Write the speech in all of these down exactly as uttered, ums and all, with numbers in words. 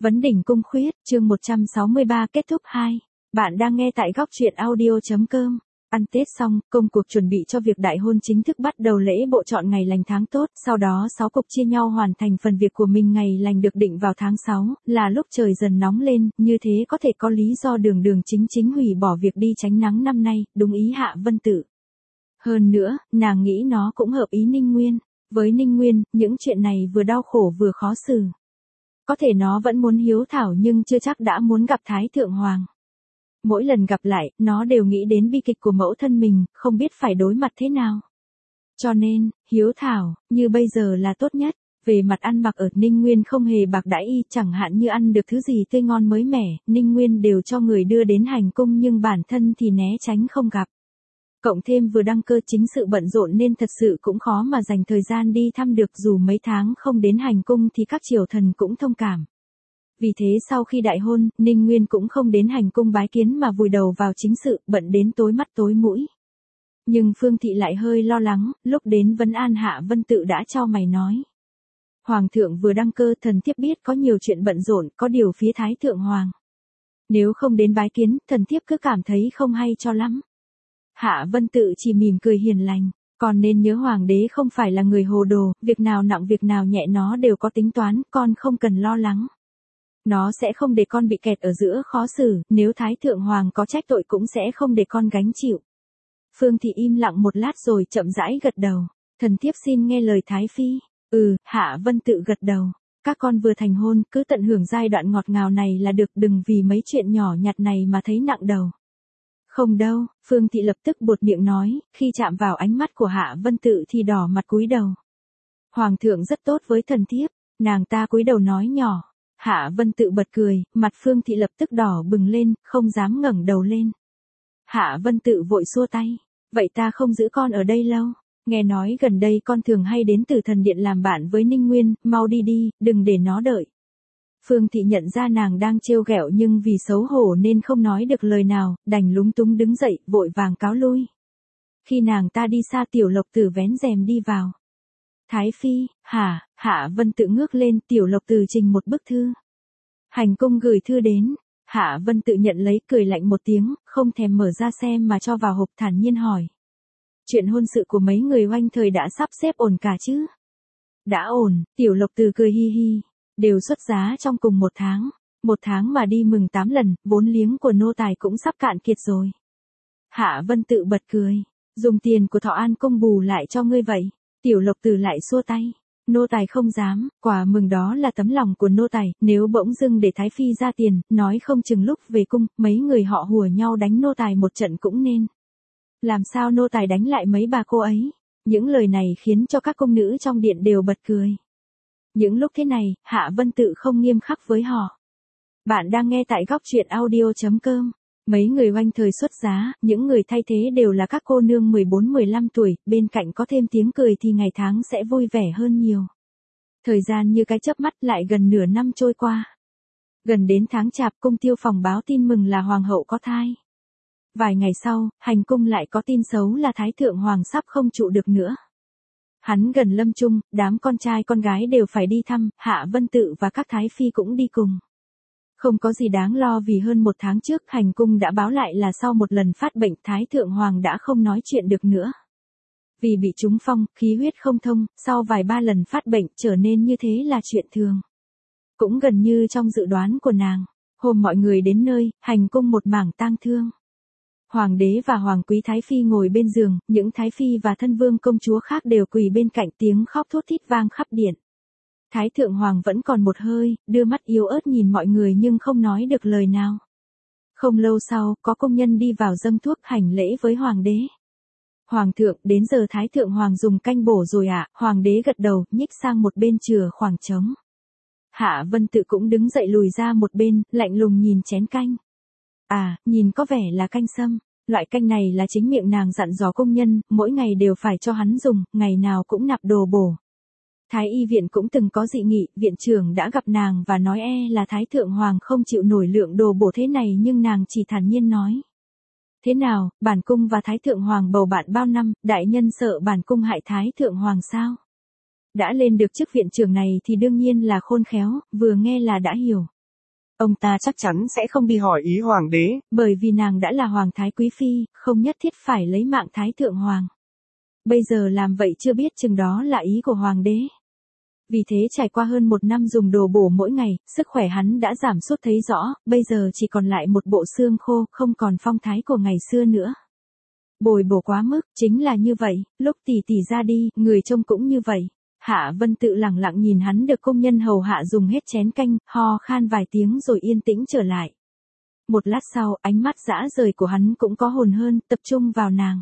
Vấn đỉnh cung khuyết, chương một trăm sáu mươi ba kết thúc hai. Bạn đang nghe tại góc truyện audio chấm com. Ăn Tết xong, công cuộc chuẩn bị cho việc đại hôn chính thức bắt đầu. Lễ bộ chọn ngày lành tháng tốt, sau đó sáu cục chia nhau hoàn thành phần việc của mình. Ngày lành được định vào tháng sáu, là lúc trời dần nóng lên, như thế có thể có lý do đường đường chính chính hủy bỏ việc đi tránh nắng năm nay, đúng ý Hạ Vân Tự. Hơn nữa, nàng nghĩ nó cũng hợp ý Ninh Nguyên. Với Ninh Nguyên, những chuyện này vừa đau khổ vừa khó xử. Có thể nó vẫn muốn hiếu thảo nhưng chưa chắc đã muốn gặp Thái Thượng Hoàng. Mỗi lần gặp lại, nó đều nghĩ đến bi kịch của mẫu thân mình, không biết phải đối mặt thế nào. Cho nên, hiếu thảo, như bây giờ là tốt nhất. Về mặt ăn mặc ở Ninh Nguyên không hề bạc đãi y, chẳng hạn như ăn được thứ gì tươi ngon mới mẻ, Ninh Nguyên đều cho người đưa đến hành cung nhưng bản thân thì né tránh không gặp. Cộng thêm vừa đăng cơ chính sự bận rộn nên thật sự cũng khó mà dành thời gian đi thăm được, dù mấy tháng không đến hành cung thì các triều thần cũng thông cảm. Vì thế sau khi đại hôn, Ninh Nguyên cũng không đến hành cung bái kiến mà vùi đầu vào chính sự, bận đến tối mắt tối mũi. Nhưng Phương Thị lại hơi lo lắng, lúc đến vấn an Hạ Vân Tự đã cho mày nói. Hoàng thượng vừa đăng cơ, thần thiếp biết có nhiều chuyện bận rộn, có điều phía Thái Thượng Hoàng. Nếu không đến bái kiến, thần thiếp cứ cảm thấy không hay cho lắm. Hạ Vân Tự chỉ mỉm cười hiền lành, còn nên nhớ hoàng đế không phải là người hồ đồ, việc nào nặng việc nào nhẹ nó đều có tính toán, con không cần lo lắng. Nó sẽ không để con bị kẹt ở giữa khó xử, nếu Thái Thượng Hoàng có trách tội cũng sẽ không để con gánh chịu. Phương Thị im lặng một lát rồi chậm rãi gật đầu, thần thiếp xin nghe lời Thái Phi. Ừ, Hạ Vân Tự gật đầu, các con vừa thành hôn, cứ tận hưởng giai đoạn ngọt ngào này là được, đừng vì mấy chuyện nhỏ nhặt này mà thấy nặng đầu. Không đâu, Phương Thị lập tức buột miệng nói, khi chạm vào ánh mắt của Hạ Vân Tự thì đỏ mặt cúi đầu. Hoàng thượng rất tốt với thần thiếp, nàng ta cúi đầu nói nhỏ. Hạ Vân Tự bật cười, mặt Phương Thị lập tức đỏ bừng lên, không dám ngẩng đầu lên. Hạ Vân Tự vội xua tay, vậy ta không giữ con ở đây lâu, nghe nói gần đây con thường hay đến Tử Thần Điện làm bạn với Ninh Nguyên, mau đi đi, đừng để nó đợi. Phương Thị nhận ra nàng đang trêu ghẹo nhưng vì xấu hổ nên không nói được lời nào, đành lúng túng đứng dậy, vội vàng cáo lui. Khi nàng ta đi xa, Tiểu Lộc Tử vén rèm đi vào. Thái Phi, hả? Hạ Vân Tự ngước lên, Tiểu Lộc Tử trình một bức thư. Hành cung gửi thư đến, Hạ Vân Tự nhận lấy, cười lạnh một tiếng, không thèm mở ra xem mà cho vào hộp, thản nhiên hỏi. Chuyện hôn sự của mấy người oanh thời đã sắp xếp ổn cả chứ? Đã ổn, Tiểu Lộc Tử cười hi hi. Đều xuất giá trong cùng một tháng, một tháng mà đi mừng tám lần, vốn liếng của nô tài cũng sắp cạn kiệt rồi. Hạ Vân Tự bật cười, dùng tiền của Thọ An cung bù lại cho ngươi vậy. Tiểu Lộc Tử lại xua tay, nô tài không dám, quả mừng đó là tấm lòng của nô tài, nếu bỗng dưng để Thái Phi ra tiền, nói không chừng lúc về cung, mấy người họ hùa nhau đánh nô tài một trận cũng nên. Làm sao nô tài đánh lại mấy bà cô ấy? Những lời này khiến cho các cung nữ trong điện đều bật cười. Những lúc thế này, Hạ Vân Tự không nghiêm khắc với họ. Bạn đang nghe tại góc truyện audio chấm com. Mấy người oanh thời xuất giá, những người thay thế đều là các cô nương mười bốn mười lăm tuổi, bên cạnh có thêm tiếng cười thì ngày tháng sẽ vui vẻ hơn nhiều. Thời gian như cái chớp mắt, lại gần nửa năm trôi qua. Gần đến tháng Chạp, cung Tiêu Phòng báo tin mừng là hoàng hậu có thai. Vài ngày sau, hành cung lại có tin xấu là Thái Thượng Hoàng sắp không trụ được nữa. Hắn gần lâm chung, đám con trai con gái đều phải đi thăm, Hạ Vân Tự và các thái phi cũng đi cùng. Không có gì đáng lo vì hơn một tháng trước hành cung đã báo lại là sau một lần phát bệnh Thái Thượng Hoàng đã không nói chuyện được nữa. Vì bị trúng phong, khí huyết không thông, sau vài ba lần phát bệnh trở nên như thế là chuyện thường. Cũng gần như trong dự đoán của nàng, hôm mọi người đến nơi, hành cung một mảng tang thương. Hoàng đế và hoàng quý thái phi ngồi bên giường, những thái phi và thân vương công chúa khác đều quỳ bên cạnh, tiếng khóc thút thít vang khắp điện. Thái Thượng Hoàng vẫn còn một hơi, đưa mắt yếu ớt nhìn mọi người nhưng không nói được lời nào. Không lâu sau, có công nhân đi vào dâng thuốc hành lễ với hoàng đế. Hoàng thượng, đến giờ Thái Thượng Hoàng dùng canh bổ rồi ạ, à? Hoàng đế gật đầu, nhích sang một bên chừa khoảng trống. Hạ Vân Tự cũng đứng dậy lùi ra một bên, lạnh lùng nhìn chén canh. À, nhìn có vẻ là canh sâm, loại canh này là chính miệng nàng dặn dò công nhân, mỗi ngày đều phải cho hắn dùng, ngày nào cũng nạp đồ bổ. Thái y viện cũng từng có dị nghị, viện trưởng đã gặp nàng và nói e là Thái Thượng Hoàng không chịu nổi lượng đồ bổ thế này nhưng nàng chỉ thản nhiên nói. Thế nào, bản cung và Thái Thượng Hoàng bầu bạn bao năm, đại nhân sợ bản cung hại Thái Thượng Hoàng sao? Đã lên được chức viện trưởng này thì đương nhiên là khôn khéo, vừa nghe là đã hiểu. Ông ta chắc chắn sẽ không đi hỏi ý hoàng đế. Bởi vì nàng đã là hoàng thái quý phi, không nhất thiết phải lấy mạng thái thượng hoàng. Bây giờ làm vậy chưa biết chừng đó là ý của hoàng đế. Vì thế trải qua hơn một năm dùng đồ bổ mỗi ngày, sức khỏe hắn đã giảm sút thấy rõ, bây giờ chỉ còn lại một bộ xương khô, không còn phong thái của ngày xưa nữa. Bồi bổ quá mức, chính là như vậy, lúc tỷ tỷ ra đi, người trông cũng như vậy. Hạ Vân Tự lặng lặng nhìn hắn được công nhân hầu hạ dùng hết chén canh, ho khan vài tiếng rồi yên tĩnh trở lại. Một lát sau, ánh mắt dã rời của hắn cũng có hồn hơn, tập trung vào nàng.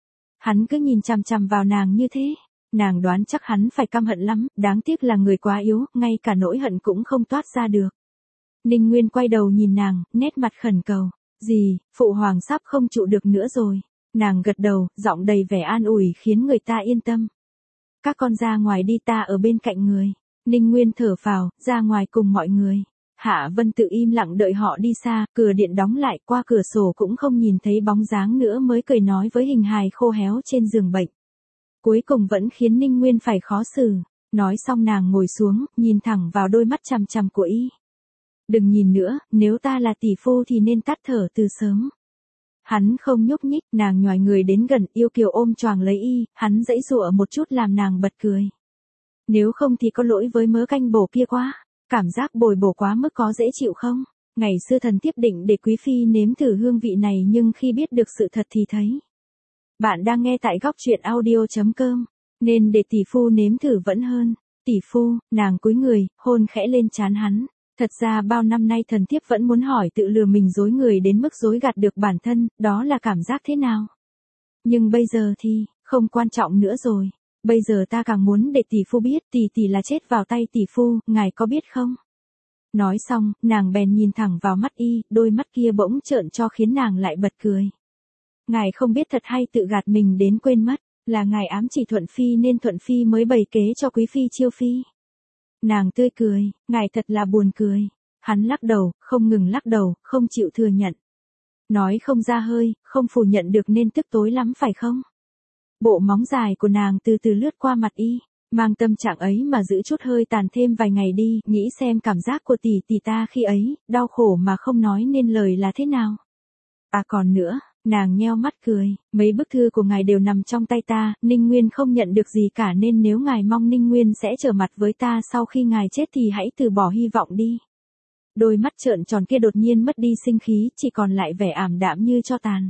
Hắn cứ nhìn chằm chằm vào nàng như thế. Nàng đoán chắc hắn phải căm hận lắm, đáng tiếc là người quá yếu, ngay cả nỗi hận cũng không toát ra được. Ninh Nguyên quay đầu nhìn nàng, nét mặt khẩn cầu. Gì, phụ hoàng sắp không trụ được nữa rồi. Nàng gật đầu, giọng đầy vẻ an ủi khiến người ta yên tâm. Các con ra ngoài đi, ta ở bên cạnh người. Ninh Nguyên thở phào, ra ngoài cùng mọi người. Hạ Vân Tự im lặng đợi họ đi xa, cửa điện đóng lại, qua cửa sổ cũng không nhìn thấy bóng dáng nữa mới cười nói với hình hài khô héo trên giường bệnh. Cuối cùng vẫn khiến Ninh Nguyên phải khó xử. Nói xong nàng ngồi xuống, nhìn thẳng vào đôi mắt chằm chằm của y. Đừng nhìn nữa, nếu ta là tỷ phu thì nên tắt thở từ sớm. Hắn không nhúc nhích, nàng nhoài người đến gần, yêu kiều ôm choàng lấy y, hắn giãy giụa một chút làm nàng bật cười. Nếu không thì có lỗi với mớ canh bổ kia quá, cảm giác bồi bổ quá mức có dễ chịu không? Ngày xưa thần thiếp định để quý phi nếm thử hương vị này nhưng khi biết được sự thật thì thấy. Bạn đang nghe tại góc truyện audio chấm com, nên để tỷ phu nếm thử vẫn hơn. Tỷ phu, nàng cúi người, hôn khẽ lên trán hắn. Thật ra bao năm nay thần thiếp vẫn muốn hỏi tự lừa mình dối người đến mức dối gạt được bản thân, đó là cảm giác thế nào? Nhưng bây giờ thì, không quan trọng nữa rồi. Bây giờ ta càng muốn để tỷ phu biết tỷ tỷ là chết vào tay tỷ phu, ngài có biết không? Nói xong, nàng bèn nhìn thẳng vào mắt y, đôi mắt kia bỗng trợn cho khiến nàng lại bật cười. Ngài không biết thật hay tự gạt mình đến quên mất, là ngài ám chỉ Thuận Phi nên Thuận Phi mới bày kế cho quý phi chiêu phi. Nàng tươi cười, ngài thật là buồn cười. Hắn lắc đầu, không ngừng lắc đầu, không chịu thừa nhận. Nói không ra hơi, không phủ nhận được nên tức tối lắm phải không? Bộ móng dài của nàng từ từ lướt qua mặt y, mang tâm trạng ấy mà giữ chút hơi tàn thêm vài ngày đi, nghĩ xem cảm giác của tỷ tỷ ta khi ấy, đau khổ mà không nói nên lời là thế nào. À còn nữa, nàng nheo mắt cười, mấy bức thư của ngài đều nằm trong tay ta, Ninh Nguyên không nhận được gì cả nên nếu ngài mong Ninh Nguyên sẽ trở mặt với ta sau khi ngài chết thì hãy từ bỏ hy vọng đi. Đôi mắt trợn tròn kia đột nhiên mất đi sinh khí, chỉ còn lại vẻ ảm đạm như tro tàn.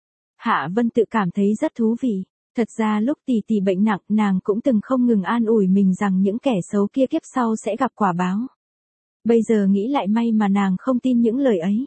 Hạ Vân Tự cảm thấy rất thú vị. Thật ra lúc tỷ tỷ bệnh nặng, nàng cũng từng không ngừng an ủi mình rằng những kẻ xấu kia kiếp sau sẽ gặp quả báo. Bây giờ nghĩ lại may mà nàng không tin những lời ấy.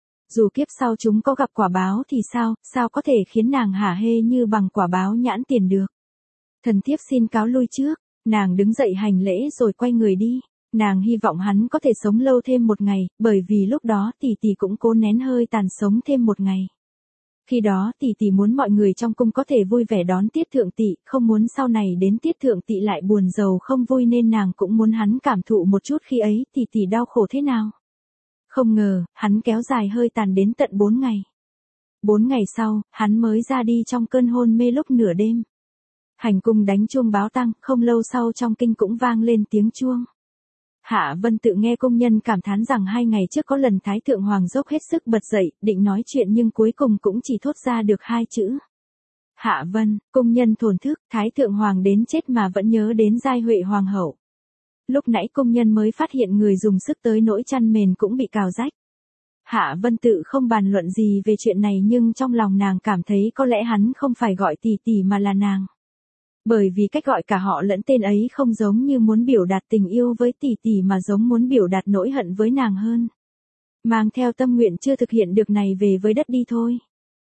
Dù kiếp sau chúng có gặp quả báo thì sao, sao có thể khiến nàng hả hê như bằng quả báo nhãn tiền được. Thần thiếp xin cáo lui trước, nàng đứng dậy hành lễ rồi quay người đi. Nàng hy vọng hắn có thể sống lâu thêm một ngày, bởi vì lúc đó tỷ tỷ cũng cố nén hơi tàn sống thêm một ngày. Khi đó tỷ tỷ muốn mọi người trong cung có thể vui vẻ đón tiết thượng tỷ, không muốn sau này đến tiết thượng tỷ lại buồn rầu không vui nên nàng cũng muốn hắn cảm thụ một chút khi ấy tỷ tỷ đau khổ thế nào. Không ngờ, hắn kéo dài hơi tàn đến tận bốn ngày. Bốn ngày sau, hắn mới ra đi trong cơn hôn mê lúc nửa đêm. Hành cung đánh chuông báo tang, không lâu sau trong kinh cũng vang lên tiếng chuông. Hạ Vân Tự nghe công nhân cảm thán rằng hai ngày trước có lần Thái Thượng Hoàng dốc hết sức bật dậy, định nói chuyện nhưng cuối cùng cũng chỉ thốt ra được hai chữ. Hạ Vân, công nhân thổn thức, Thái Thượng Hoàng đến chết mà vẫn nhớ đến Giai Huệ Hoàng hậu. Lúc nãy công nhân mới phát hiện người dùng sức tới nỗi chăn mền cũng bị cào rách. Hạ Vân Tự không bàn luận gì về chuyện này nhưng trong lòng nàng cảm thấy có lẽ hắn không phải gọi tỷ tỷ mà là nàng. Bởi vì cách gọi cả họ lẫn tên ấy không giống như muốn biểu đạt tình yêu với tỷ tỷ mà giống muốn biểu đạt nỗi hận với nàng hơn. Mang theo tâm nguyện chưa thực hiện được này về với đất đi thôi.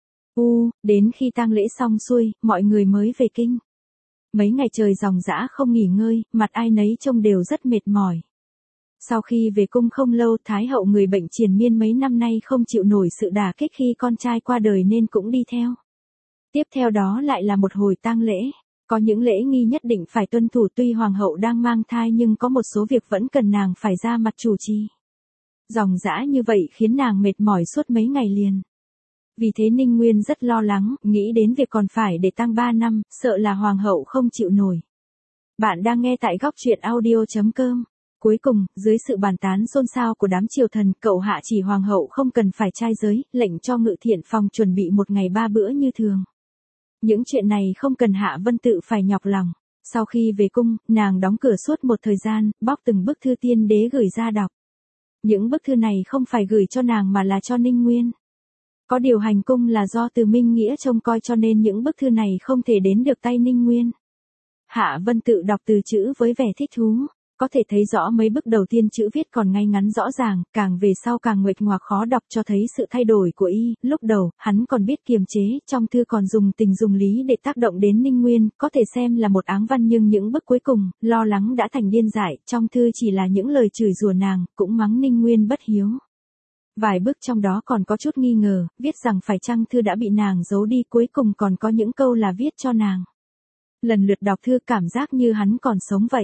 U, đến khi tang lễ xong xuôi, mọi người mới về kinh. Mấy ngày trời ròng rã không nghỉ ngơi, mặt ai nấy trông đều rất mệt mỏi. Sau khi về cung không lâu, Thái hậu người bệnh triền miên mấy năm nay không chịu nổi sự đả kích khi con trai qua đời nên cũng đi theo. Tiếp theo đó lại là một hồi tang lễ. Có những lễ nghi nhất định phải tuân thủ tuy hoàng hậu đang mang thai nhưng có một số việc vẫn cần nàng phải ra mặt chủ trì. Ròng rã như vậy khiến nàng mệt mỏi suốt mấy ngày liền. Vì thế Ninh Nguyên rất lo lắng, nghĩ đến việc còn phải để tang ba năm, sợ là hoàng hậu không chịu nổi. Bạn đang nghe tại góc truyện audio chấm com. Cuối cùng, dưới sự bàn tán xôn xao của đám triều thần, cậu hạ chỉ hoàng hậu không cần phải trai giới, lệnh cho ngự thiện phòng chuẩn bị một ngày ba bữa như thường. Những chuyện này không cần Hạ Vân Tự phải nhọc lòng. Sau khi về cung, nàng đóng cửa suốt một thời gian, bóc từng bức thư tiên đế gửi ra đọc. Những bức thư này không phải gửi cho nàng mà là cho Ninh Nguyên. Có điều hành cung là do Từ Minh Nghĩa trông coi cho nên những bức thư này không thể đến được tay Ninh Nguyên. Hạ Vân Tự đọc từ chữ với vẻ thích thú. Có thể thấy rõ mấy bức đầu tiên chữ viết còn ngay ngắn rõ ràng, càng về sau càng nguệch ngoạc khó đọc cho thấy sự thay đổi của y. Lúc đầu, hắn còn biết kiềm chế, trong thư còn dùng tình dùng lý để tác động đến Ninh Nguyên, có thể xem là một áng văn nhưng những bức cuối cùng, lo lắng đã thành điên dại, trong thư chỉ là những lời chửi rủa nàng, cũng mắng Ninh Nguyên bất hiếu. Vài bức trong đó còn có chút nghi ngờ, viết rằng phải chăng thư đã bị nàng giấu đi, cuối cùng còn có những câu là viết cho nàng. Lần lượt đọc thư cảm giác như hắn còn sống vậy.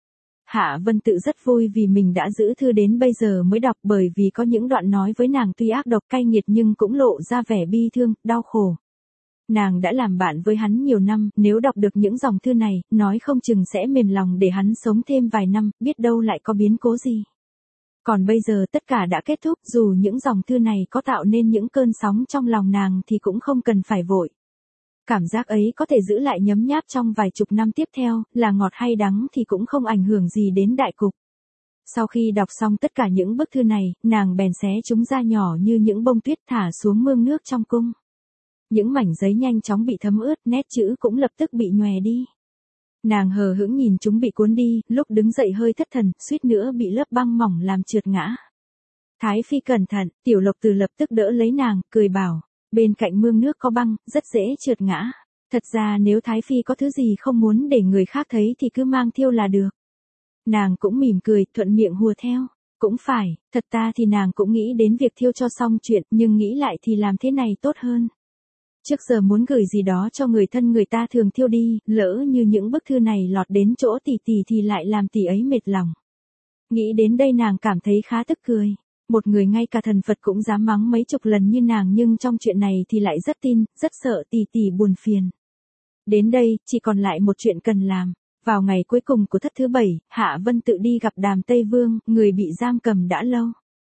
Hạ Vân Tự rất vui vì mình đã giữ thư đến bây giờ mới đọc, bởi vì có những đoạn nói với nàng tuy ác độc cay nghiệt nhưng cũng lộ ra vẻ bi thương, đau khổ. Nàng đã làm bạn với hắn nhiều năm, nếu đọc được những dòng thư này, nói không chừng sẽ mềm lòng để hắn sống thêm vài năm, biết đâu lại có biến cố gì. Còn bây giờ tất cả đã kết thúc, dù những dòng thư này có tạo nên những cơn sóng trong lòng nàng thì cũng không cần phải vội. Cảm giác ấy có thể giữ lại nhấm nháp trong vài chục năm tiếp theo, là ngọt hay đắng thì cũng không ảnh hưởng gì đến đại cục. Sau khi đọc xong tất cả những bức thư này, nàng bèn xé chúng ra nhỏ như những bông tuyết thả xuống mương nước trong cung. Những mảnh giấy nhanh chóng bị thấm ướt, nét chữ cũng lập tức bị nhòe đi. Nàng hờ hững nhìn chúng bị cuốn đi, lúc đứng dậy hơi thất thần, suýt nữa bị lớp băng mỏng làm trượt ngã. Thái phi cẩn thận, Tiểu Lộc Từ lập tức đỡ lấy nàng, cười bảo. Bên cạnh mương nước có băng, rất dễ trượt ngã. Thật ra nếu Thái Phi có thứ gì không muốn để người khác thấy thì cứ mang thiêu là được. Nàng cũng mỉm cười, thuận miệng hùa theo. Cũng phải, thật ta thì nàng cũng nghĩ đến việc thiêu cho xong chuyện, nhưng nghĩ lại thì làm thế này tốt hơn. Trước giờ muốn gửi gì đó cho người thân người ta thường thiêu đi, lỡ như những bức thư này lọt đến chỗ tỷ tỷ thì lại làm tỷ ấy mệt lòng. Nghĩ đến đây nàng cảm thấy khá tức cười. Một người ngay cả thần Phật cũng dám mắng mấy chục lần như nàng nhưng trong chuyện này thì lại rất tin, rất sợ tỷ tỷ buồn phiền. Đến đây, chỉ còn lại một chuyện cần làm. Vào ngày cuối cùng của thất thứ bảy, Hạ Vân Tự đi gặp Đàm Tây Vương, người bị giam cầm đã lâu.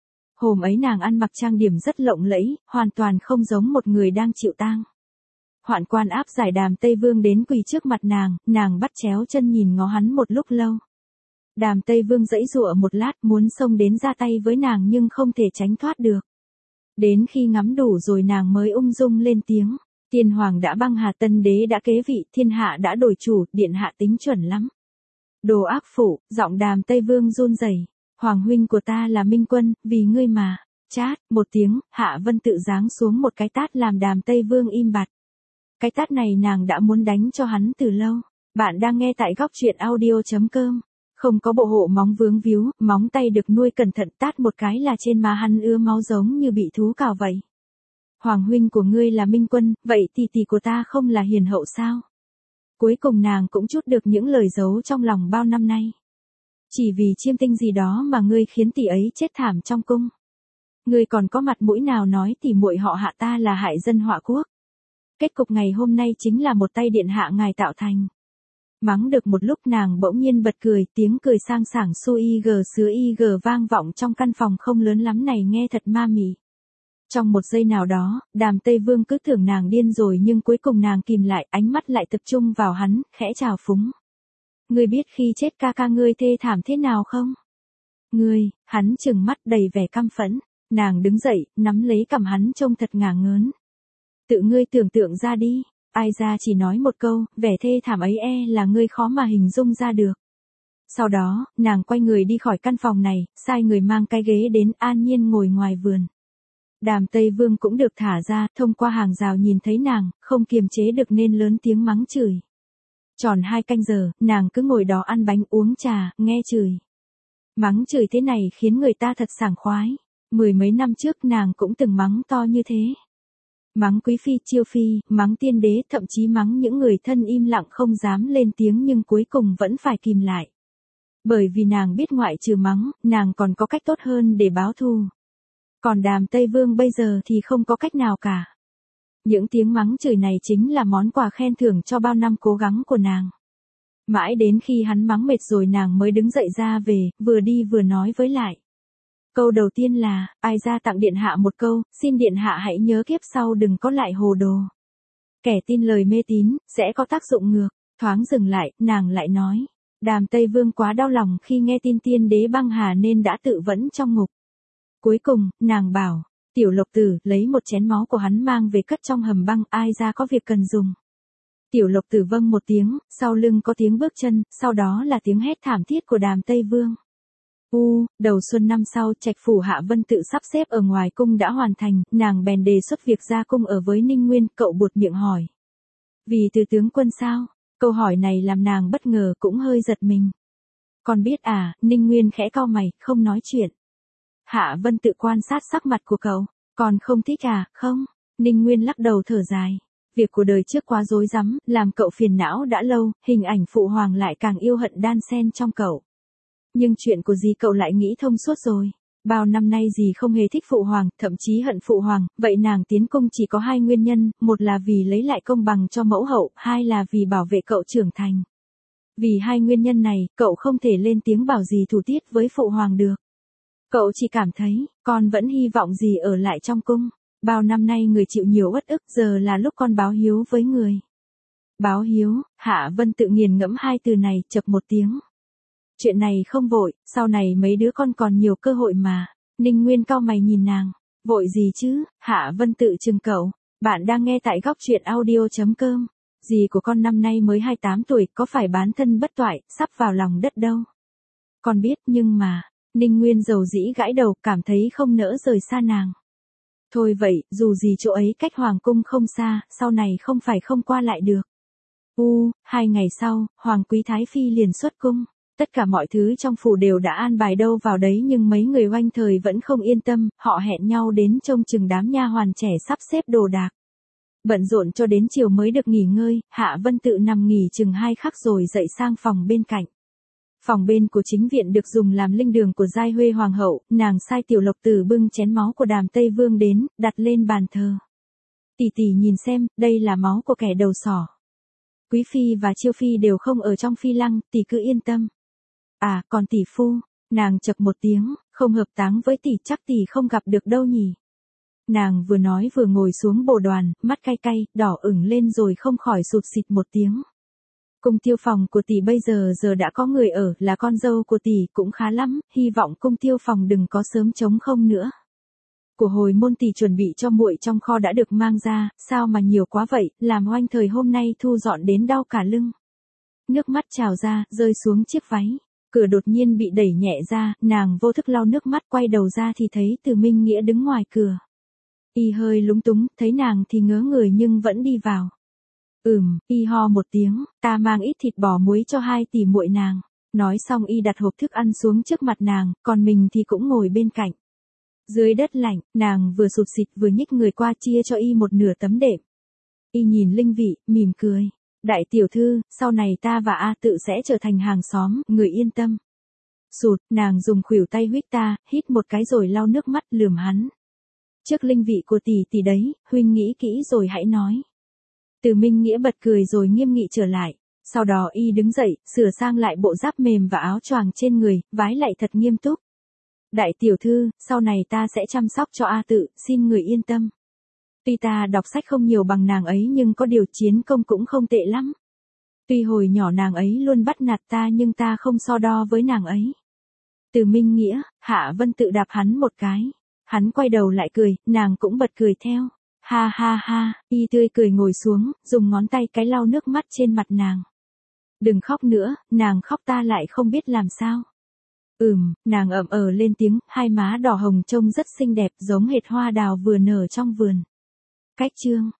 Hôm ấy nàng ăn mặc trang điểm rất lộng lẫy, hoàn toàn không giống một người đang chịu tang. Hoạn quan áp giải Đàm Tây Vương đến quỳ trước mặt nàng, nàng bắt chéo chân nhìn ngó hắn một lúc lâu. Đàm Tây Vương giãy giụa một lát muốn xông đến ra tay với nàng nhưng không thể tránh thoát được. Đến khi ngắm đủ rồi nàng mới ung dung lên tiếng. Tiên hoàng đã băng hà, tân đế đã kế vị, thiên hạ đã đổi chủ, điện hạ tính chuẩn lắm. Đồ ác phụ, giọng Đàm Tây Vương run rẩy. Hoàng huynh của ta là Minh Quân, vì ngươi mà. Chát, một tiếng, Hạ Vân Tự giáng xuống một cái tát làm Đàm Tây Vương im bặt. Cái tát này nàng đã muốn đánh cho hắn từ lâu. Bạn đang nghe tại góc truyện audio chấm com. Không có bộ hộ móng vướng víu, móng tay được nuôi cẩn thận, tát một cái là trên má hắn ứa máu giống như bị thú cào vậy. Hoàng huynh của ngươi là Minh Quân, vậy tỷ tỷ của ta không là hiền hậu sao? Cuối cùng nàng cũng trút được những lời giấu trong lòng bao năm nay. Chỉ vì chiêm tinh gì đó mà ngươi khiến tỷ ấy chết thảm trong cung. Ngươi còn có mặt mũi nào nói tỷ muội họ Hạ ta là hại dân họa quốc. Kết cục ngày hôm nay chính là một tay điện hạ ngài tạo thành. Mắng được một lúc nàng bỗng nhiên bật cười, tiếng cười sang sảng su y gờ sứa y gờ vang vọng trong căn phòng không lớn lắm này nghe thật ma mị. Trong một giây nào đó, Đàm Tây Vương cứ tưởng nàng điên rồi nhưng cuối cùng nàng kìm lại, ánh mắt lại tập trung vào hắn, khẽ chào phúng. Ngươi biết khi chết ca ca ngươi thê thảm thế nào không? Ngươi, hắn trừng mắt đầy vẻ căm phẫn, nàng đứng dậy, nắm lấy cằm hắn trông thật ngả ngớn. Tự ngươi tưởng tượng ra đi. Ai ra chỉ nói một câu, vẻ thê thảm ấy e là ngươi khó mà hình dung ra được. Sau đó, nàng quay người đi khỏi căn phòng này, sai người mang cái ghế đến an nhiên ngồi ngoài vườn. Đàm Tây Vương cũng được thả ra, thông qua hàng rào nhìn thấy nàng, không kiềm chế được nên lớn tiếng mắng chửi. Tròn hai canh giờ, nàng cứ ngồi đó ăn bánh uống trà, nghe chửi. Mắng chửi thế này khiến người ta thật sảng khoái. Mười mấy năm trước nàng cũng từng mắng to như thế. Mắng quý phi, chiêu phi, mắng tiên đế, thậm chí mắng những người thân im lặng không dám lên tiếng nhưng cuối cùng vẫn phải kìm lại. Bởi vì nàng biết ngoại trừ mắng, nàng còn có cách tốt hơn để báo thù. Còn Đàm Tây Vương bây giờ thì không có cách nào cả. Những tiếng mắng chửi này chính là món quà khen thưởng cho bao năm cố gắng của nàng. Mãi đến khi hắn mắng mệt rồi nàng mới đứng dậy ra về, vừa đi vừa nói với lại. Câu đầu tiên là, ai ra tặng điện hạ một câu, xin điện hạ hãy nhớ kiếp sau đừng có lại hồ đồ. Kẻ tin lời mê tín, sẽ có tác dụng ngược. Thoáng dừng lại, nàng lại nói. Đàm Tây Vương quá đau lòng khi nghe tin tiên đế băng hà nên đã tự vẫn trong ngục. Cuối cùng, nàng bảo, Tiểu Lộc Tử lấy một chén máu của hắn mang về cất trong hầm băng, ai ra có việc cần dùng. Tiểu Lộc Tử vâng một tiếng, sau lưng có tiếng bước chân, sau đó là tiếng hét thảm thiết của Đàm Tây Vương. U, đầu xuân năm sau, trạch phủ Hạ Vân Tự sắp xếp ở ngoài cung đã hoàn thành, nàng bèn đề xuất việc ra cung ở với Ninh Nguyên, cậu buột miệng hỏi. Vì từ tướng quân sao? Câu hỏi này làm nàng bất ngờ cũng hơi giật mình. Con biết à, Ninh Nguyên khẽ cau mày, không nói chuyện. Hạ Vân Tự quan sát sắc mặt của cậu, còn không thích à, không? Ninh Nguyên lắc đầu thở dài. Việc của đời trước quá rối rắm, làm cậu phiền não đã lâu, hình ảnh phụ hoàng lại càng yêu hận đan xen trong cậu. Nhưng chuyện của dì cậu lại nghĩ thông suốt rồi. Bao năm nay dì không hề thích phụ hoàng, thậm chí hận phụ hoàng, vậy nàng tiến cung chỉ có hai nguyên nhân, một là vì lấy lại công bằng cho mẫu hậu, hai là vì bảo vệ cậu trưởng thành. Vì hai nguyên nhân này, cậu không thể lên tiếng bảo dì thủ tiết với phụ hoàng được. Cậu chỉ cảm thấy, con vẫn hy vọng dì ở lại trong cung. Bao năm nay người chịu nhiều uất ức, giờ là lúc con báo hiếu với người. Báo hiếu, Hạ Vân Tự nghiền ngẫm hai từ này, chập một tiếng. Chuyện này không vội, sau này mấy đứa con còn nhiều cơ hội mà. Ninh Nguyên cau mày nhìn nàng. Vội gì chứ? Hạ Vân Tự chừng cậu. Bạn đang nghe tại góc truyện audio chấm com. Dì của con năm nay mới hai mươi tám tuổi, có phải bán thân bất toại, sắp vào lòng đất đâu. Con biết, nhưng mà, Ninh Nguyên dầu dĩ gãi đầu, cảm thấy không nỡ rời xa nàng. Thôi vậy, dù gì chỗ ấy cách hoàng cung không xa, sau này không phải không qua lại được. U, hai ngày sau, Hoàng quý Thái Phi liền xuất cung. Tất cả mọi thứ trong phủ đều đã an bài đâu vào đấy nhưng mấy người oanh thời vẫn không yên tâm, họ hẹn nhau đến trông chừng đám nha hoàn trẻ sắp xếp đồ đạc. Bận rộn cho đến chiều mới được nghỉ ngơi, Hạ Vân Tự nằm nghỉ chừng hai khắc rồi dậy sang phòng bên cạnh. Phòng bên của chính viện được dùng làm linh đường của Giai Huê Hoàng hậu, nàng sai Tiểu Lộc Tử bưng chén máu của Đàm Tây Vương đến, đặt lên bàn thờ. Tỷ tỷ nhìn xem, đây là máu của kẻ đầu sỏ. Quý phi và Chiêu phi đều không ở trong phi lăng, tỷ cứ yên tâm. À, còn tỷ phu, nàng chậc một tiếng, không hợp táng với tỷ chắc tỷ không gặp được đâu nhỉ. Nàng vừa nói vừa ngồi xuống bồ đoàn, mắt cay cay, đỏ ửng lên rồi không khỏi sụt sịt một tiếng. Cung tiêu phòng của tỷ bây giờ giờ đã có người ở, là con dâu của tỷ cũng khá lắm, hy vọng cung tiêu phòng đừng có sớm trống không nữa. Của hồi môn tỷ chuẩn bị cho muội trong kho đã được mang ra, sao mà nhiều quá vậy, làm oanh thời hôm nay thu dọn đến đau cả lưng. Nước mắt trào ra, rơi xuống chiếc váy. Cửa đột nhiên bị đẩy nhẹ ra, nàng vô thức lau nước mắt quay đầu ra thì thấy Từ Minh Nghĩa đứng ngoài cửa. Y hơi lúng túng, thấy nàng thì ngớ người nhưng vẫn đi vào. Ừm, Y ho một tiếng, ta mang ít thịt bò muối cho hai tỷ muội nàng. Nói xong Y đặt hộp thức ăn xuống trước mặt nàng, còn mình thì cũng ngồi bên cạnh. Dưới đất lạnh, nàng vừa sụt xịt vừa nhích người qua chia cho Y một nửa tấm đệm. Y nhìn Linh Vị, mỉm cười. Đại tiểu thư, sau này ta và A Tự sẽ trở thành hàng xóm, người yên tâm. Sụt, nàng dùng khuỷu tay huých ta, hít một cái rồi lau nước mắt lườm hắn. Trước Linh Vị của tỷ tỷ đấy, huynh nghĩ kỹ rồi hãy nói. Từ Minh Nghĩa bật cười rồi nghiêm nghị trở lại. Sau đó Y đứng dậy, sửa sang lại bộ giáp mềm và áo choàng trên người, vái lại thật nghiêm túc. Đại tiểu thư, sau này ta sẽ chăm sóc cho A Tự, xin người yên tâm. Tuy ta đọc sách không nhiều bằng nàng ấy nhưng có điều chiến công cũng không tệ lắm. Tuy hồi nhỏ nàng ấy luôn bắt nạt ta nhưng ta không so đo với nàng ấy. Từ Minh Nghĩa, Hạ Vân Tự đạp hắn một cái. Hắn quay đầu lại cười, nàng cũng bật cười theo. Ha ha ha, Y tươi cười ngồi xuống, dùng ngón tay cái lau nước mắt trên mặt nàng. Đừng khóc nữa, nàng khóc ta lại không biết làm sao. Ừm, nàng ậm ờ lên tiếng, hai má đỏ hồng trông rất xinh đẹp giống hệt hoa đào vừa nở trong vườn. Cách chương